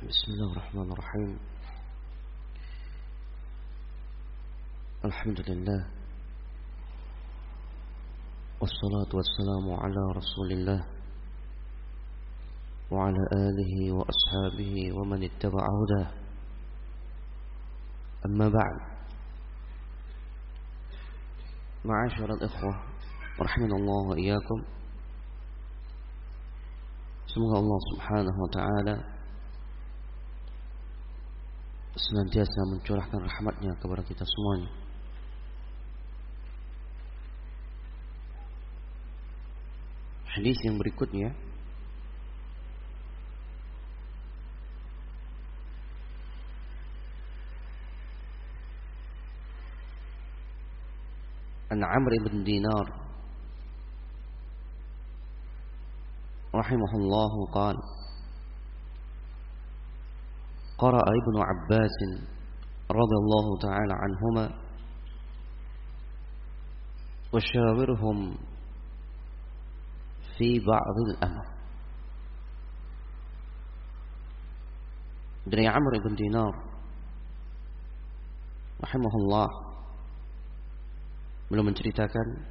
Bismillahirrahmanirrahim. Alhamdulillah. Wassalatu wassalamu ala Rasulillah wa ala alihi wa ashabihi wa man ittaba'a hudah. Amma ba'd. Ma'asyiral ikhwah, rahimanallahu wa iyyakum. Semoga Allah Subhanahu wa taala senantiasa mencurahkan rahmatnya kepada kita semuanya. Hadis yang berikutnya An Amr bin Dinar rahimahullahu qala قرأ ابن عباس رضي الله تعالى عنهما وشاورهم في بعض الأمر. Dari Amr bin Dinar rahimahullah belum menceritakan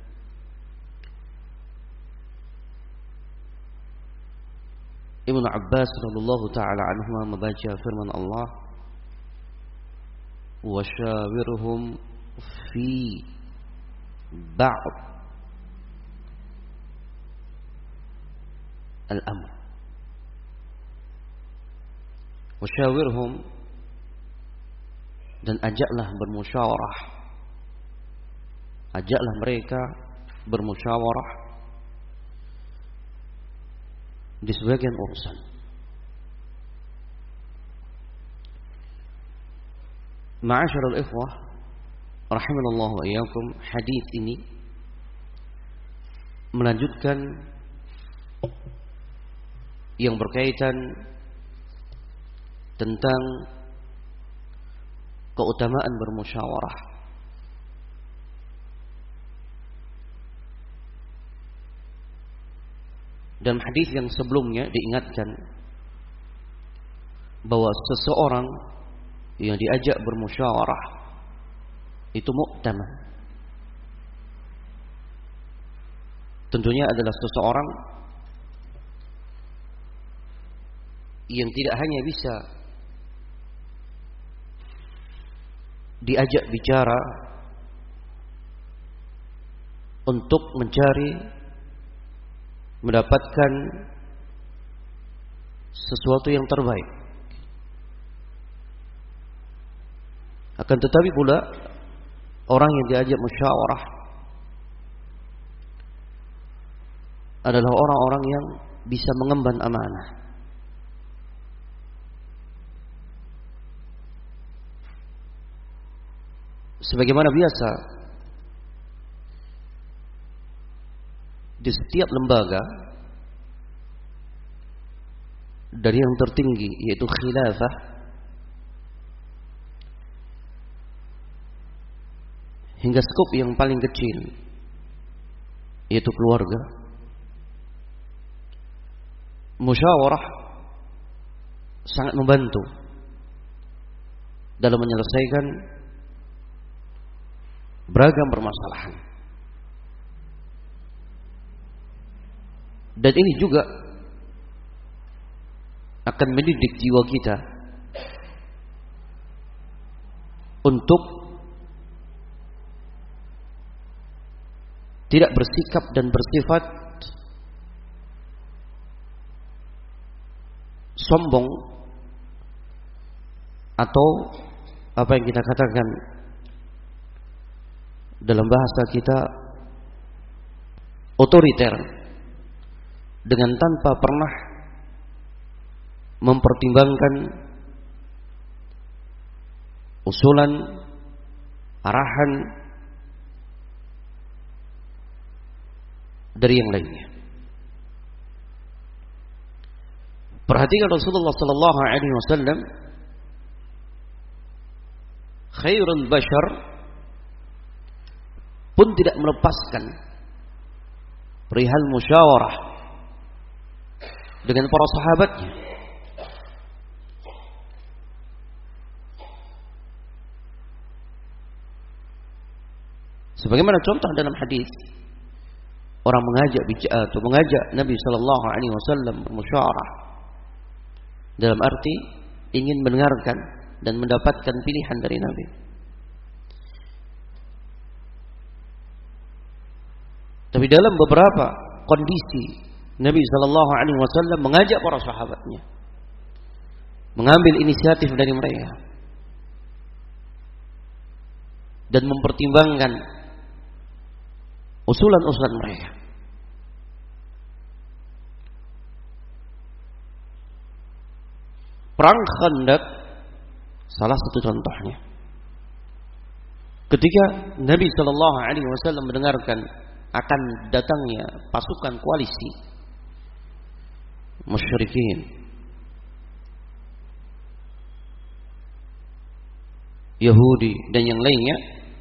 Ibnu Abbas radhiyallahu taala anhuma membaca firman Allah, wa syawirhum fi ba'd al-amr. Wa syawirhum, dan ajaklah bermusyawarah. Ajaklah mereka bermusyawarah di sebagian urusan. Ma'asyiral ikhwah rahimanallahu wa iyyakum, hadis ini melanjutkan yang berkaitan tentang keutamaan bermusyawarah. Dan hadis yang sebelumnya diingatkan bahwa seseorang yang diajak bermusyawarah itu mu'taman. Tentunya adalah seseorang yang tidak hanya bisa diajak bicara untuk mendapatkan sesuatu yang terbaik, akan tetapi pula orang yang diajak musyawarah adalah orang-orang yang bisa mengemban amanah. Sebagaimana biasa di setiap lembaga, dari yang tertinggi yaitu khilafah hingga skop yang paling kecil yaitu keluarga, musyawarah sangat membantu dalam menyelesaikan beragam permasalahan. Dan ini juga akan mendidik jiwa kita untuk tidak bersikap dan bersifat sombong, atau apa yang kita katakan dalam bahasa kita otoriter, dengan tanpa pernah mempertimbangkan usulan, arahan dari yang lainnya. Perhatikan Rasulullah sallallahu alaihi wasallam, khairul bashar, pun tidak melepaskan perihal musyawarah dengan para sahabatnya. Sebagaimana contoh dalam hadis, orang mengajak Nabi Shallallahu Alaihi Wasallam bermusyawarah dalam arti ingin mendengarkan dan mendapatkan pilihan dari Nabi. Tapi dalam beberapa kondisi Nabi Shallallahu Alaihi Wasallam mengajak para sahabatnya, mengambil inisiatif dari mereka dan mempertimbangkan usulan-usulan mereka. Perang Khandaq salah satu contohnya. Ketika Nabi Shallallahu Alaihi Wasallam mendengarkan akan datangnya pasukan koalisi musyrikin, Yahudi dan yang lainnya,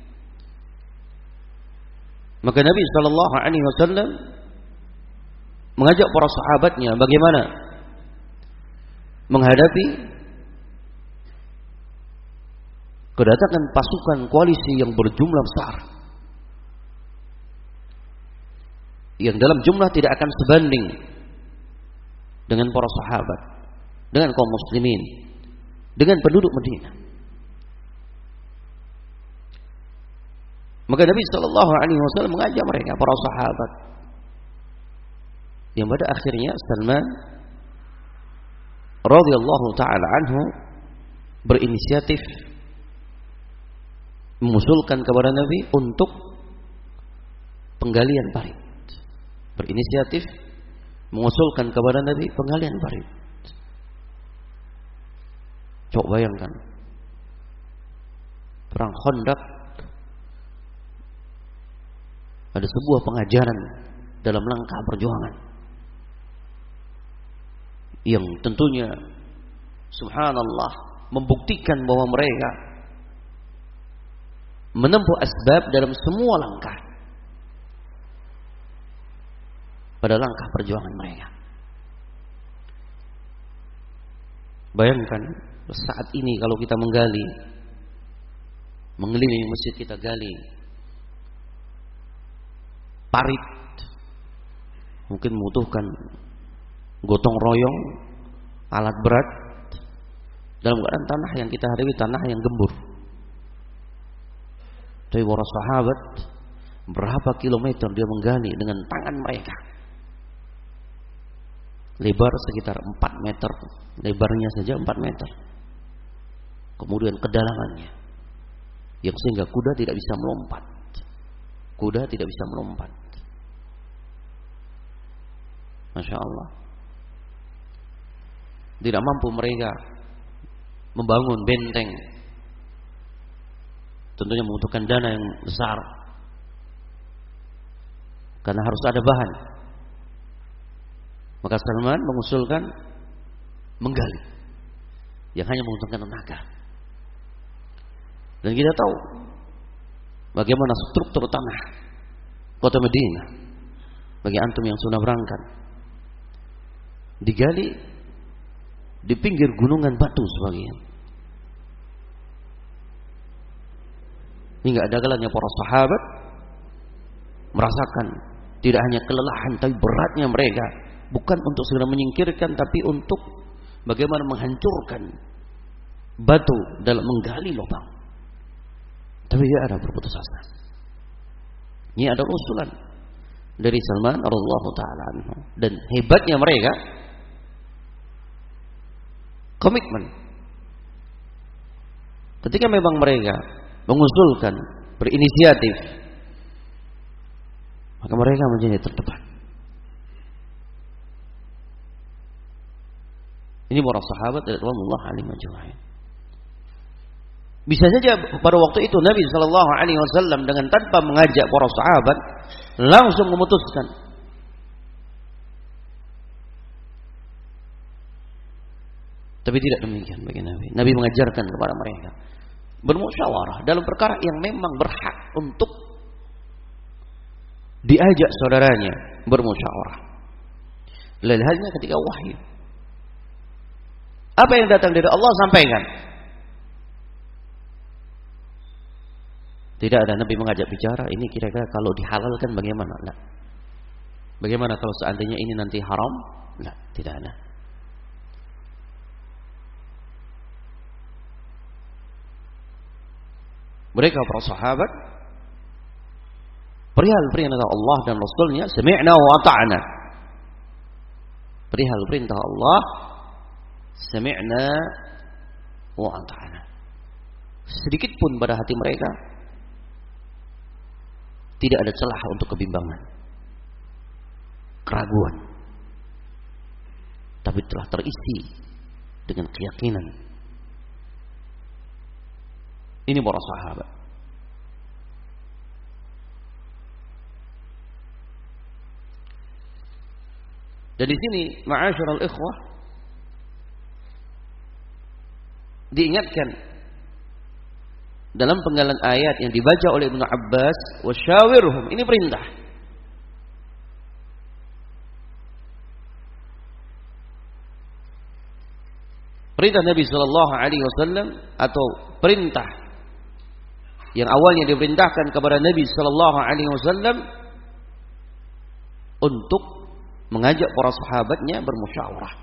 maka Nabi Shallallahu Alaihi Wasallam mengajak para sahabatnya bagaimana menghadapi kedatangan pasukan koalisi yang berjumlah besar, yang dalam jumlah tidak akan sebanding dengan para sahabat, dengan kaum muslimin, dengan penduduk Madinah. Maka Nabi Shallallahu Alaihi Wasallam mengajak mereka, para sahabat, yang pada akhirnya Salman radhiyallahu taala anhu berinisiatif mengusulkan kepada Nabi untuk penggalian parit. Berinisiatif mengusulkan kepada Nabi penggalian parit. Coba bayangkan, perang Khandaq ada sebuah pengajaran dalam langkah perjuangan yang tentunya subhanallah membuktikan bahwa mereka menempuh asbab dalam semua langkah pada langkah perjuangan mereka. Bayangkan saat ini kalau kita mengelilingi masjid, kita gali parit, mungkin membutuhkan gotong royong, alat berat, dalam keadaan tanah yang kita hadapi tanah yang gembur. Tapi para sahabat berapa kilometer dia menggali dengan tangan mereka, lebar sekitar 4 meter, lebarnya saja 4 meter, kemudian kedalamannya yang sehingga kuda tidak bisa melompat. Masya Allah. Tidak mampu mereka membangun benteng, tentunya membutuhkan dana yang besar karena harus ada bahan. Maka Salman mengusulkan menggali yang hanya membutuhkan tenaga. Dan kita tahu bagaimana struktur tanah kota Madinah bagi antum yang sudah berangkat, digali di pinggir gunungan batu sebagian, hingga ada kalanya para sahabat merasakan tidak hanya kelelahan tapi beratnya mereka, bukan untuk segera menyingkirkan, tapi untuk bagaimana menghancurkan batu dalam menggali lubang. Tapi dia ada berputus asa. Ini ada usulan dari Salman radhiyallahu taala anhu, dan hebatnya mereka komitmen. Ketika memang mereka mengusulkan, berinisiatif, maka mereka menjadi terdepan. Ini para sahabat radhiyallahu anhum ajma'in. Bisa saja pada waktu itu Nabi Shallallahu Alaihi Wasallam dengan tanpa mengajak para sahabat langsung memutuskan. Tapi tidak demikian bagi Nabi. Nabi mengajarkan kepada mereka bermusyawarah dalam perkara yang memang berhak untuk diajak saudaranya bermusyawarah. Lain halnya ketika wahyu. Apa yang datang dari Allah sampaikan. Tidak ada Nabi mengajak bicara, ini kira-kira kalau dihalalkan bagaimana? Nah. Bagaimana kalau seandainya ini nanti haram? Nah, tidak ada. Mereka para sahabat perihal perintah Allah dan Rasulnya, sami'na wa ata'na. Perihal perintah Allah, sami'na wa ata'na. Sedikit pun pada hati mereka tidak ada celah untuk kebimbangan, keraguan, tapi telah terisi dengan keyakinan. Ini para sahabat. Dan di sini, ma'asyiral ikhwah, diingatkan dalam penggalan ayat yang dibaca oleh Ibnu Abbas, wasyawirhum, ini perintah. Perintah Nabi sallallahu alaihi wasallam atau perintah yang awalnya diperintahkan kepada Nabi sallallahu alaihi wasallam untuk mengajak para sahabatnya bermusyawarah.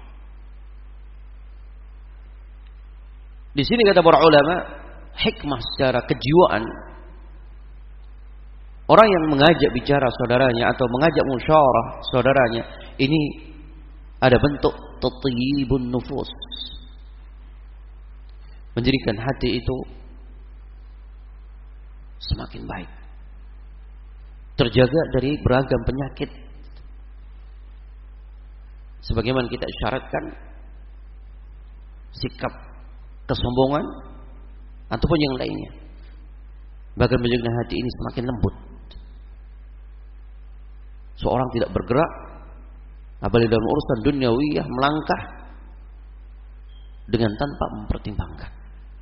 Di sini kata para ulama, hikmah secara kejiwaan orang yang mengajak bicara saudaranya atau mengajak musyawarah saudaranya, ini ada bentuk tatyibun nufus, menjadikan hati itu semakin baik, terjaga dari beragam penyakit. Sebagaimana kita isyaratkan, sikap kesombongan ataupun yang lainnya, bahkan menjadikan hati ini semakin lembut. Seorang tidak bergerak, apalagi dalam urusan duniawiyah, melangkah dengan tanpa mempertimbangkan.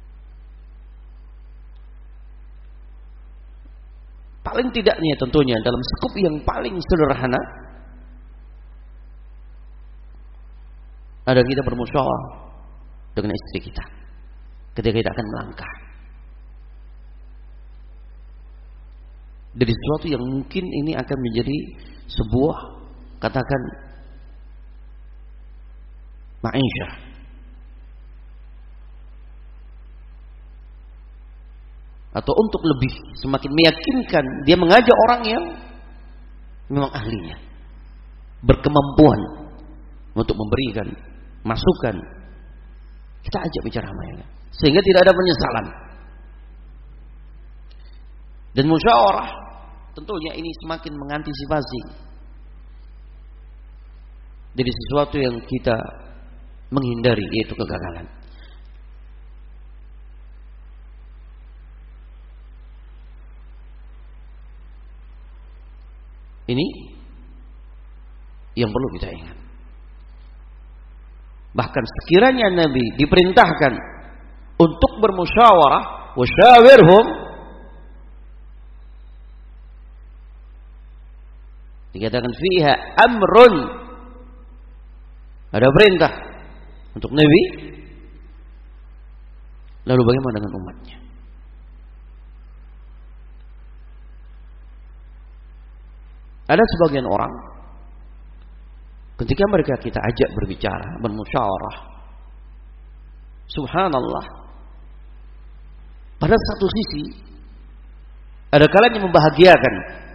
Paling tidaknya tentunya dalam skup yang paling sederhana, ada kita bermusyawarah dengan istri kita ketika kita akan melangkah dari sesuatu yang mungkin ini akan menjadi sebuah, katakan, ma'isyah, atau untuk lebih semakin meyakinkan dia mengajak orang yang memang ahlinya, berkemampuan untuk memberikan masukan, kita ajak bicara mereka sehingga tidak ada penyesalan. Dan musyawarah tentunya ini semakin mengantisipasi dari sesuatu yang kita menghindari, yaitu kegagalan. Ini yang perlu kita ingat. Bahkan sekiranya Nabi diperintahkan untuk bermusyawarah, wasyawirhum, dikatakan fiha amrun, ada perintah untuk Nabi, lalu bagaimana dengan umatnya? Ada sebagian orang ketika mereka kita ajak berbicara, bermusyawarah, subhanallah, pada satu sisi ada kalanya membahagiakan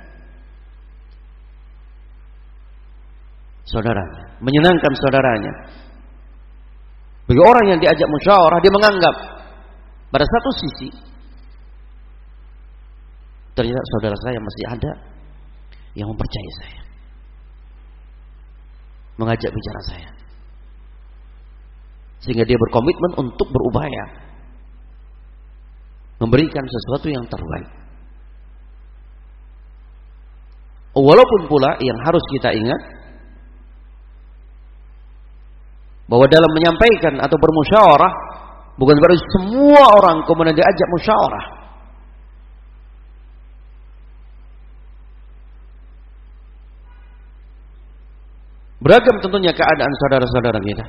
saudaranya, menyenangkan saudaranya. Bagi orang yang diajak musyawarah, dia menganggap pada satu sisi ternyata saudara saya masih ada yang mempercayai saya, mengajak bicara saya, sehingga dia berkomitmen untuk berupaya memberikan sesuatu yang terbaik. Walaupun pula yang harus kita ingat bahwa dalam menyampaikan atau bermusyawarah bukan berarti semua orang kemudian diajak musyawarah. Beragam tentunya keadaan saudara-saudara kita.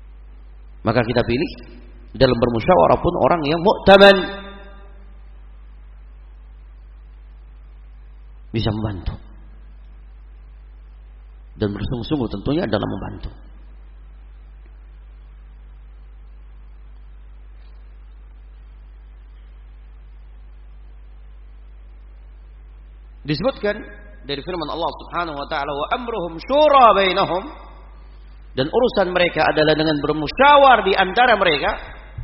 Maka kita pilih dalam bermusyawarah pun orang yang mu'taman, bisa membantu dan bersungguh-sungguh tentunya dalam membantu. Disebutkan dari firman Allah Subhanahu wa taala, wa amruhum syura bainahum, dan urusan mereka adalah dengan bermusyawar di antara mereka.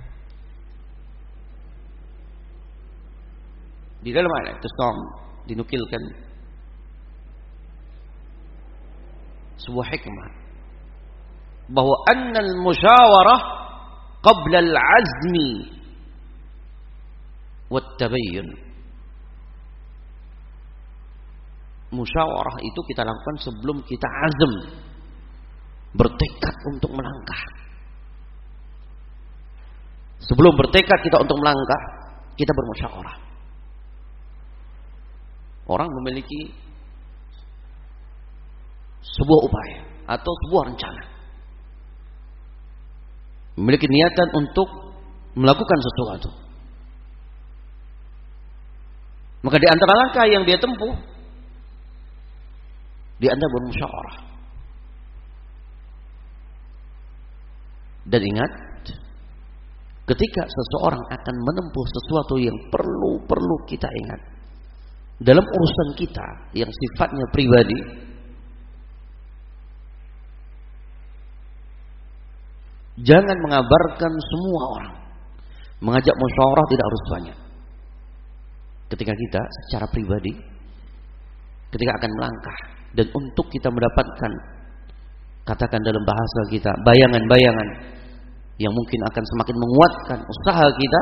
Di dalam ayat itu dinukilkan sebuah hikmah bahwa annal musyawarah qabla al-azmi wat tabayyun. Musyawarah itu kita lakukan sebelum kita azam, bertekad untuk melangkah. Sebelum bertekad kita untuk melangkah, kita bermusyawarah. Orang memiliki sebuah upaya atau sebuah rencana, memiliki niatan untuk melakukan sesuatu. Maka di antara langkah yang dia tempuh, dia bermusyawarah. Dan ingat, ketika seseorang akan menempuh sesuatu yang perlu kita ingat dalam urusan kita yang sifatnya pribadi, jangan mengabarkan semua orang. Mengajak musyawarah tidak harus banyak. Ketika kita secara pribadi, ketika akan melangkah, dan untuk kita mendapatkan, katakan dalam bahasa kita, bayangan-bayangan yang mungkin akan semakin menguatkan usaha kita,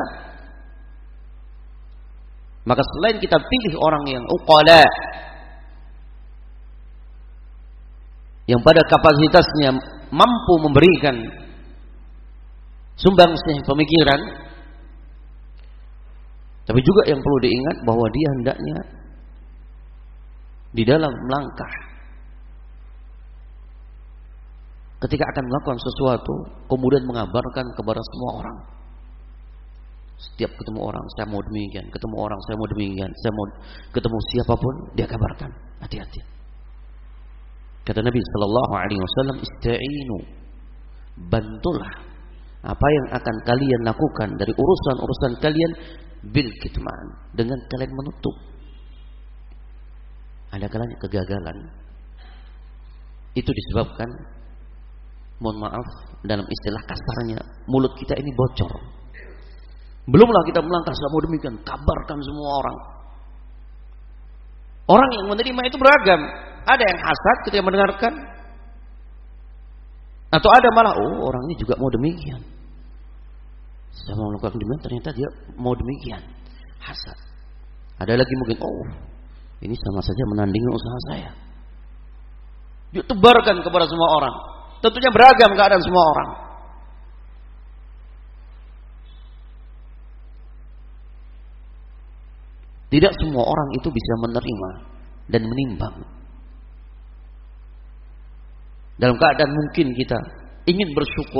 maka selain kita pilih orang yang uqala, yang pada kapasitasnya mampu memberikan sumbangsih pemikiran, tapi juga yang perlu diingat bahwa dia hendaknya di dalam melangkah, ketika akan melakukan sesuatu, kemudian mengabarkan kepada semua orang. Setiap ketemu orang, saya mau demikian, ketemu orang, saya mau demikian, saya mau ketemu siapapun, dia kabarkan. Hati-hati. Kata Nabi sallallahu alaihi wasallam, "Ista'inu." Bantulah apa yang akan kalian lakukan dari urusan-urusan kalian bil kitman, dengan kalian menutup. Ada kalanya kegagalan itu disebabkan, mohon maaf dalam istilah kasarnya, mulut kita ini bocor. Belumlah kita melangkah, saya mau demikian, kabarkan semua orang. Orang yang menerima itu beragam. Ada yang hasad ketika mendengarkan, atau ada malah, oh orang ini juga mau demikian, saya mau melakukan demikian, ternyata dia mau demikian, hasad. Ada lagi mungkin, oh ini sama saja menandingi usaha saya, dia tebarkan kepada semua orang. Tentunya beragam keadaan semua orang. Tidak semua orang itu bisa menerima dan menimbang. Dalam keadaan mungkin kita ingin bersyukur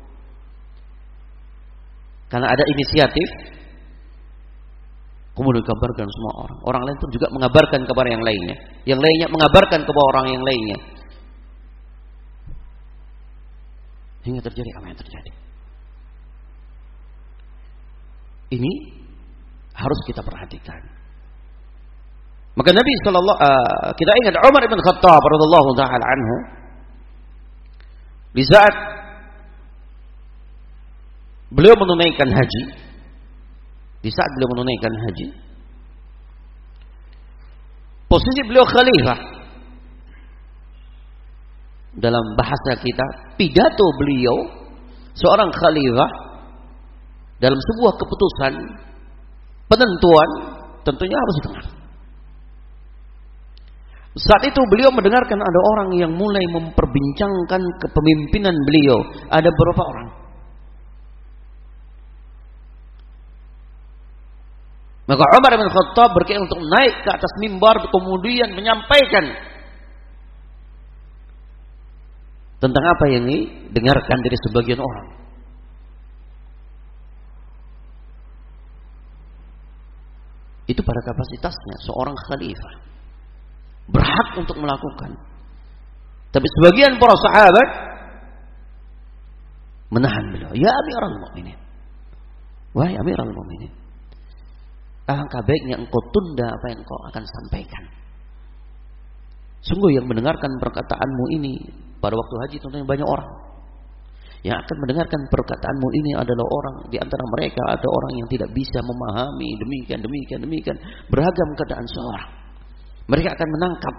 karena ada inisiatif, kemudian dikabarkan semua orang. Orang lain pun juga mengabarkan kepada yang lainnya. Yang lainnya mengabarkan kepada orang yang lainnya. Hingga terjadi apa yang terjadi. Ini harus kita perhatikan. Maka Nabi kita ingat Umar bin Khattab radhiyallahu taala anhu, di saat beliau menunaikan haji, posisi beliau khalifah. Dalam bahasa kita, pidato beliau seorang khalifah dalam sebuah keputusan, penentuan, tentunya harus didengar. Saat itu beliau mendengarkan ada orang yang mulai memperbincangkan kepemimpinan beliau. Ada beberapa orang. Maka Umar bin Khattab berkeinginan untuk naik ke atas mimbar, kemudian menyampaikan tentang apa yang didengarkan dari sebagian orang. Itu pada kapasitasnya seorang khalifah. berhak untuk melakukan. Tapi sebagian para sahabat menahan beliau. Ya Amirul Mukminin, wahai Amirul Mukminin, alangkah baiknya engkau tunda apa yang engkau akan sampaikan. Sungguh yang mendengarkan perkataanmu ini pada waktu haji tentunya banyak orang. Yang akan mendengarkan perkataanmu ini adalah orang, di antara mereka ada orang yang tidak bisa memahami demikian beragam keadaan seorang. Mereka akan menangkap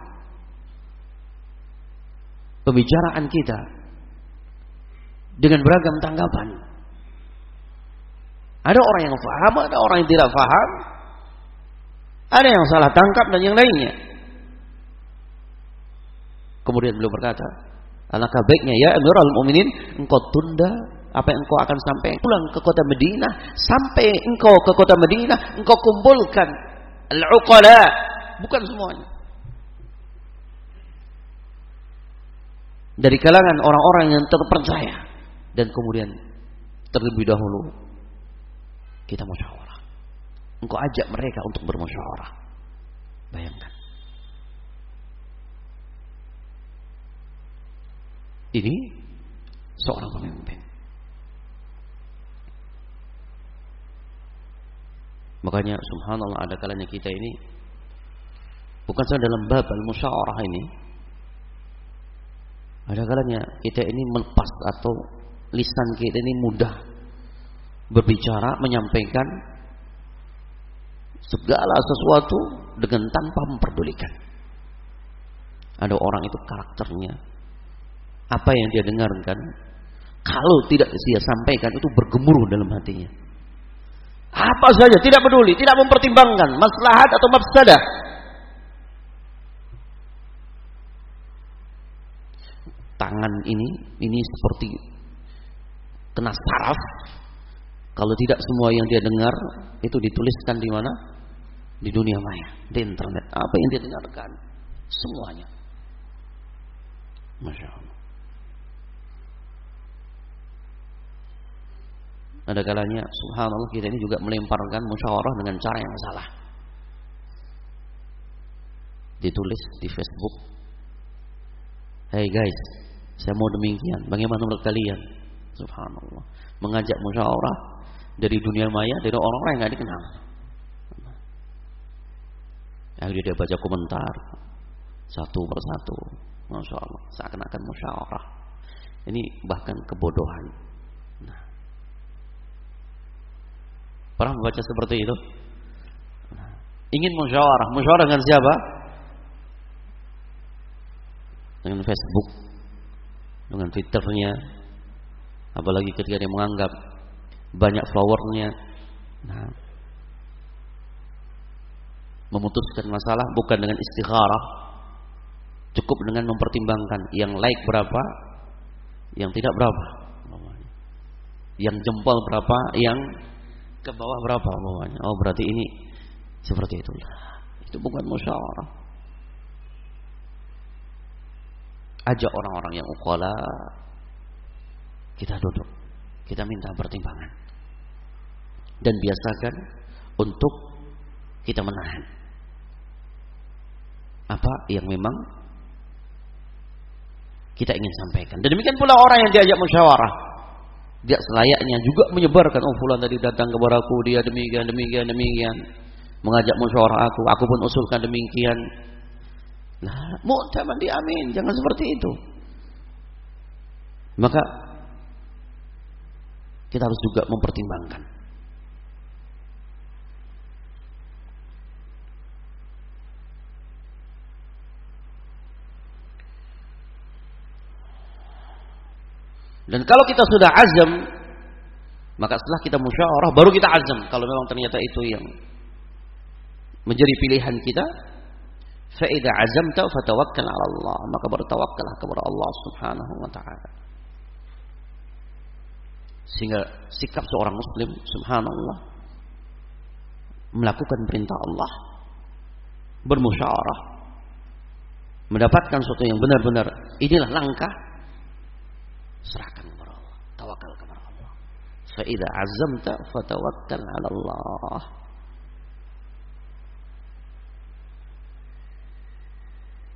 pembicaraan kita dengan beragam tanggapan. Ada orang yang paham, ada orang yang tidak paham, ada yang salah tangkap dan yang lainnya. Kemudian beliau berkata, alangkah baiknya ya Amirul Mukminin, engkau tunda apa yang engkau akan sampai pulang ke kota Madinah. Sampai engkau ke kota Madinah, engkau kumpulkan al-uqala, bukan semuanya, dari kalangan orang-orang yang terpercaya, dan kemudian terlebih dahulu kita musyawarah. Engkau ajak mereka untuk bermusyawarah. Bayangkan. Ini seorang pemimpin. Makanya subhanallah, ada kalanya kita ini bukan saja dalam bab al-musyawarah ini, ada kalanya kita ini melepas atau lisan kita ini mudah berbicara, menyampaikan segala sesuatu dengan tanpa memperdulikan. Ada orang itu karakternya, apa yang dia dengarkan, kalau tidak dia sampaikan itu bergemuruh dalam hatinya. Apa saja tidak peduli, tidak mempertimbangkan maslahat atau mafsadah. Tangan ini seperti kena saraf. Kalau tidak semua yang dia dengar itu dituliskan di mana? Di dunia maya, di internet. Apa yang dia dengarkan, semuanya. Masya Allah. Ada kalanya subhanallah kita ini juga melemparkan musyawarah dengan cara yang salah. Ditulis di Facebook, hey guys, saya mau demikian, bagaimana menurut kalian? Subhanallah, mengajak musyawarah dari dunia maya, dari orang-orang yang gak dikenal. Akhirnya dia baca komentar satu persatu, Masya Allah, seakan-akan musyawarah. Ini bahkan kebodohan. Nah, pernah membaca seperti itu? Nah, ingin musyawarah dengan siapa? Dengan Facebook, dengan Twitternya, apalagi ketika dia menganggap banyak followernya. Nah, memutuskan masalah bukan dengan istikharah, cukup dengan mempertimbangkan yang like berapa, yang tidak berapa, yang jempol berapa, yang ke bawah berapa. Oh berarti ini seperti itu. Itu bukan musyawarah. Ajak orang-orang yang uqala, kita duduk, kita minta pertimbangan, dan biasakan untuk kita menahan apa yang memang kita ingin sampaikan. Dan demikian pula orang yang diajak musyawarah, dia selayaknya juga menyebarkan, oh fulan tadi datang kepadaku, dia demikian, mengajak musyawarah aku pun usulkan demikian. Nah, mu'taman diamin, jangan seperti itu. Maka kita harus juga mempertimbangkan. Dan kalau kita sudah azam, maka setelah kita musyawarah baru kita azam. Kalau memang ternyata itu yang menjadi pilihan kita, fa idza azamta fatawakkal 'ala Allah, maka bertawakkallah kepada Allah Subhanahu wa taala. Sehingga sikap seorang muslim, subhanallah, melakukan perintah Allah, bermusyawarah, mendapatkan sesuatu yang benar-benar inilah langkah, serahkan kepada Allah, tawakal kepada Allah. Fa idza azamta fatawakkal 'ala Allah.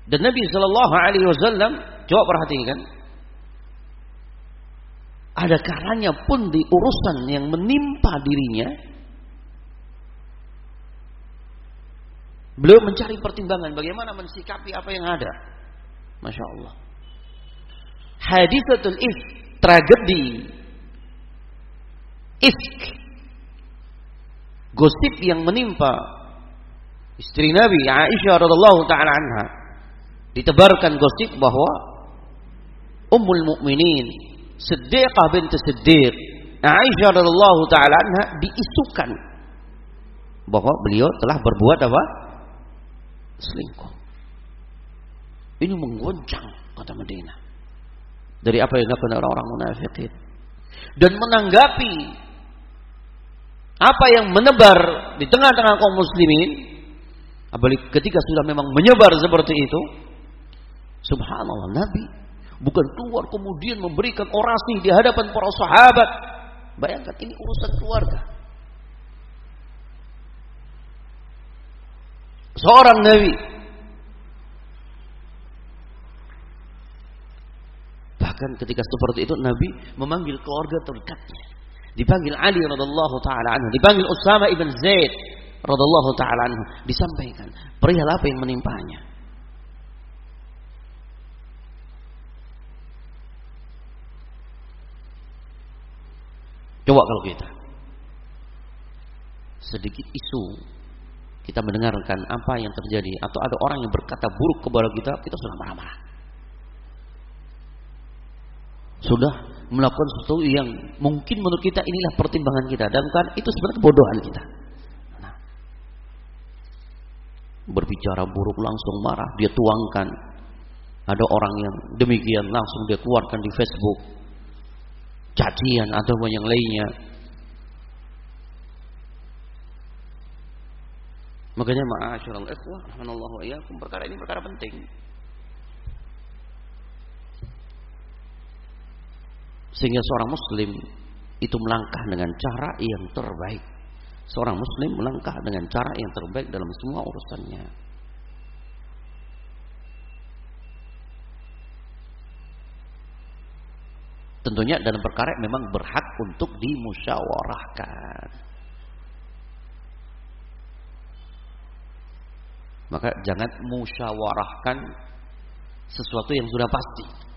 Dan Nabi Shallallahu Alaihi Wasallam, coba perhatikan, ada kalanya pun di urusan yang menimpa dirinya, beliau mencari pertimbangan bagaimana mensikapi apa yang ada. Masya Allah. Hadisatul ifk, tragedi ifk, gosip yang menimpa istri Nabi Aisyah radhiallahu taala anha. Ditebarkan gosip bahwa Ummul Mukminin Siddiqah binti Siddiq Aisyah radhiallahu taala anha diisukan bahwa beliau telah berbuat apa? Selingkuh. Ini menggoncang kota Madinah dari apa yang dilakukan orang-orang munafikin. Dan menanggapi apa yang menebar di tengah-tengah kaum muslimin, apalagi ketika sudah memang menyebar seperti itu, subhanallah, Nabi bukan keluar kemudian memberikan orasi di hadapan para sahabat. Bayangkan, ini urusan keluarga. Seorang Nabi, bahkan ketika seperti itu Nabi memanggil keluarga terdekatnya. Dipanggil Ali radhiallahu taala anhu, dipanggil Usama ibn Zaid radhiallahu taala anhu, disampaikan perihal apa yang menimpanya. Coba kalau kita sedikit isu, kita mendengarkan apa yang terjadi, atau ada orang yang berkata buruk kepada kita, kita sudah marah-marah, sudah melakukan sesuatu yang mungkin menurut kita inilah pertimbangan kita, dan kan itu sebenarnya kebodohan kita. Nah, berbicara buruk langsung marah, dia tuangkan. Ada orang yang demikian langsung dia keluarkan di Facebook, cacian atau yang lainnya. Makanya ma'asyiral ikhwah rahimanallahu wa iyyakum, perkara ini perkara penting. Sehingga seorang muslim itu melangkah dengan cara yang terbaik. Seorang muslim melangkah dengan cara yang terbaik dalam semua urusannya. Tentunya dalam perkara yang memang berhak untuk dimusyawarahkan. Maka jangan musyawarahkan sesuatu yang sudah pasti.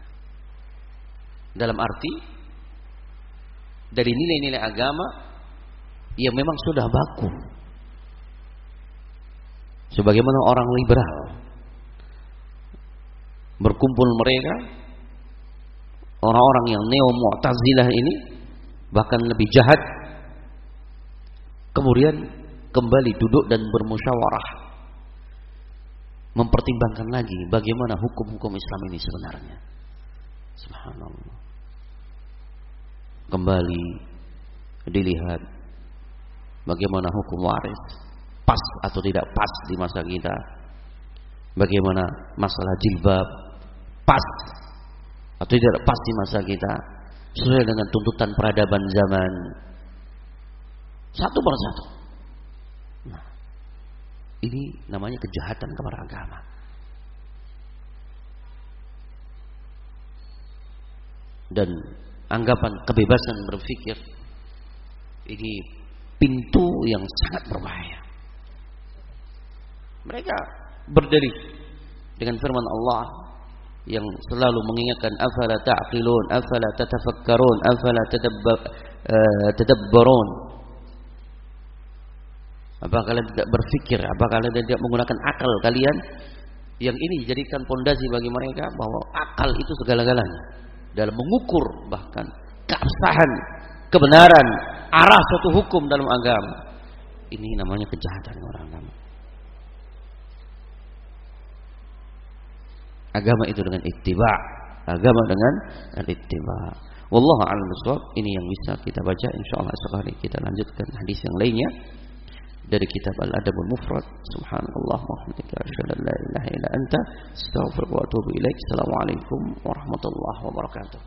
Dalam arti dari nilai-nilai agama yang memang sudah baku. Sebagaimana orang liberal berkumpul mereka, orang-orang yang neo-mu'tazilah ini bahkan lebih jahat, kemudian kembali duduk dan bermusyawarah, mempertimbangkan lagi bagaimana hukum-hukum Islam ini sebenarnya. Subhanallah. Kembali dilihat bagaimana hukum waris, pas atau tidak pas di masa kita. Bagaimana masalah jilbab, pas atau tidak pas di masa kita, sesuai dengan tuntutan peradaban zaman. Satu persatu. Nah, ini namanya kejahatan kepada agama. Dan anggapan kebebasan berpikir ini pintu yang sangat berbahaya. Mereka berdalih dengan firman Allah yang selalu mengingatkan, afala ta'qilun, afala tatafakkarun, afala tadabbarun. Apa kalian tidak berpikir? Apa kalian tidak menggunakan akal kalian? Yang ini dijadikan pondasi bagi mereka bahwa akal itu segala-galanya dalam mengukur bahkan keabsahan, kebenaran, arah suatu hukum dalam agama. Ini namanya kejahatan orang agama. Agama itu dengan ittiba, agama dengan ittiba. Wallahu a'lam bishawab. Ini yang bisa kita baca. Insyaallah esok hari kita lanjutkan hadis yang lainnya dari kitab Al-Adabul Mufrad. Subhanallah wa bihamdika asyhadu an la ilaha illa anta astaghfiruka wa atubu ilaik. Assalamualaikum warahmatullahi wabarakatuh.